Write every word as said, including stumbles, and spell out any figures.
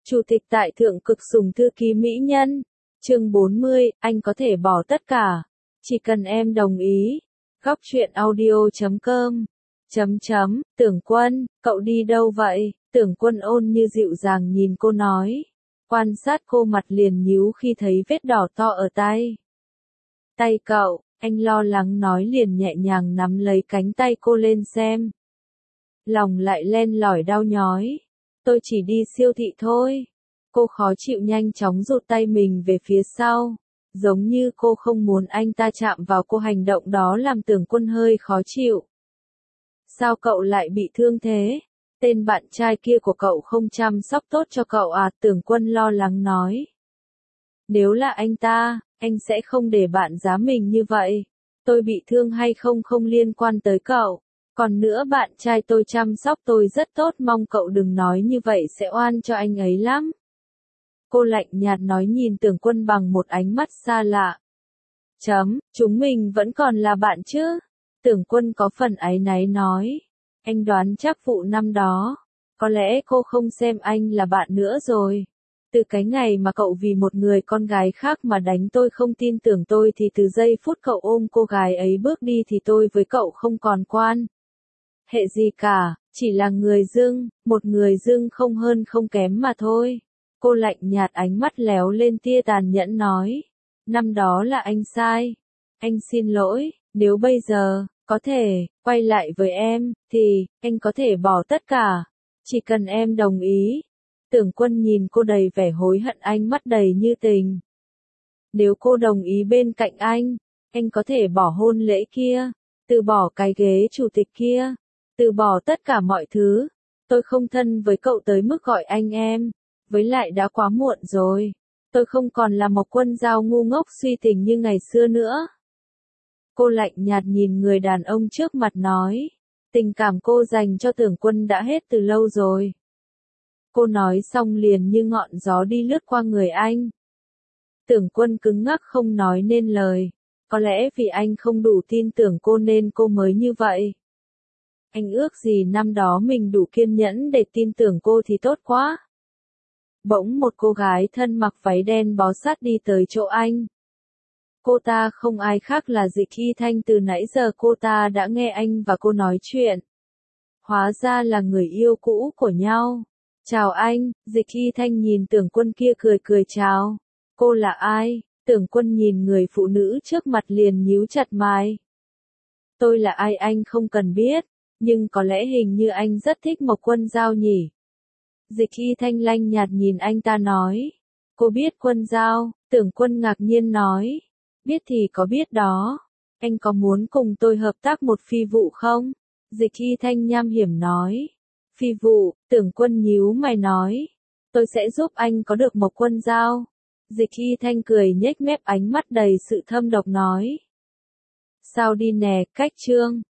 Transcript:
Chủ tịch tại thượng cực sủng thư ký mỹ nhân. Chương bốn mươi, anh có thể bỏ tất cả. Chỉ cần em đồng ý. Góc truyện audio chấm com. Chấm chấm, Tưởng Quân, cậu đi đâu vậy? Tưởng Quân ôn như dịu dàng nhìn cô nói. Quan sát cô mặt liền nhíu khi thấy vết đỏ to ở tay. Tay cậu, anh lo lắng nói liền nhẹ nhàng nắm lấy cánh tay cô lên xem. Lòng lại len lỏi đau nhói. Tôi chỉ đi siêu thị thôi. Cô khó chịu nhanh chóng rụt tay mình về phía sau. Giống như cô không muốn anh ta chạm vào cô, hành động đó làm Tưởng Quân hơi khó chịu. Sao cậu lại bị thương thế? Tên bạn trai kia của cậu không chăm sóc tốt cho cậu à? Tưởng Quân lo lắng nói. Nếu là anh ta, anh sẽ không để bạn giá mình như vậy. Tôi bị thương hay không không liên quan tới cậu. Còn nữa, bạn trai tôi chăm sóc tôi rất tốt, mong cậu đừng nói như vậy sẽ oan cho anh ấy lắm. Cô lạnh nhạt nói nhìn Tưởng Quân bằng một ánh mắt xa lạ. Chấm, chúng mình vẫn còn là bạn chứ? Tưởng Quân có phần áy náy nói. Anh đoán chắc vụ năm đó, có lẽ cô không xem anh là bạn nữa rồi. Từ cái ngày mà cậu vì một người con gái khác mà đánh tôi không tin tưởng tôi thì từ giây phút cậu ôm cô gái ấy bước đi thì tôi với cậu không còn quan hệ gì cả, chỉ là người dưng, một người dưng không hơn không kém mà thôi. Cô lạnh nhạt, ánh mắt léo lên tia tàn nhẫn nói. Năm đó là anh sai. Anh xin lỗi, nếu bây giờ, có thể, quay lại với em, thì, anh có thể bỏ tất cả. Chỉ cần em đồng ý. Tưởng Quân nhìn cô đầy vẻ hối hận, ánh mắt đầy như tình. Nếu cô đồng ý bên cạnh anh, anh có thể bỏ hôn lễ kia, từ bỏ cái ghế chủ tịch kia, từ bỏ tất cả mọi thứ. Tôi không thân với cậu tới mức gọi anh em. Với lại đã quá muộn rồi. Tôi không còn là một Quân Dao ngu ngốc suy tình như ngày xưa nữa. Cô lạnh nhạt nhìn người đàn ông trước mặt nói. Tình cảm cô dành cho Tưởng Quân đã hết từ lâu rồi. Cô nói xong liền như ngọn gió đi lướt qua người anh. Tưởng Quân cứng ngắc không nói nên lời. Có lẽ vì anh không đủ tin tưởng cô nên cô mới như vậy. Anh ước gì năm đó mình đủ kiên nhẫn để tin tưởng cô thì tốt quá. Bỗng một cô gái thân mặc váy đen bó sát đi tới chỗ anh. Cô ta không ai khác là Dịch Y Thanh, từ nãy giờ cô ta đã nghe anh và cô nói chuyện. Hóa ra là người yêu cũ của nhau. Chào anh, Dịch Y Thanh nhìn Tưởng Quân kia cười cười chào. Cô là ai? Tưởng Quân nhìn người phụ nữ trước mặt liền nhíu chặt mày. Tôi là ai anh không cần biết, nhưng có lẽ hình như anh rất thích Mộc Quân Dao nhỉ? Dịch Y Thanh lạnh nhạt nhìn anh ta nói. Cô biết Quân Dao? Tưởng Quân ngạc nhiên nói. Biết thì có biết đó. Anh có muốn cùng tôi hợp tác một phi vụ không? Dịch Y Thanh nham hiểm nói. Phi vụ, Tưởng Quân nhíu mày nói. Tôi sẽ giúp anh có được Mộc Quân Dao. Dịch Y Thanh cười nhếch mép, ánh mắt đầy sự thâm độc nói. Sao đi nè, cách chương.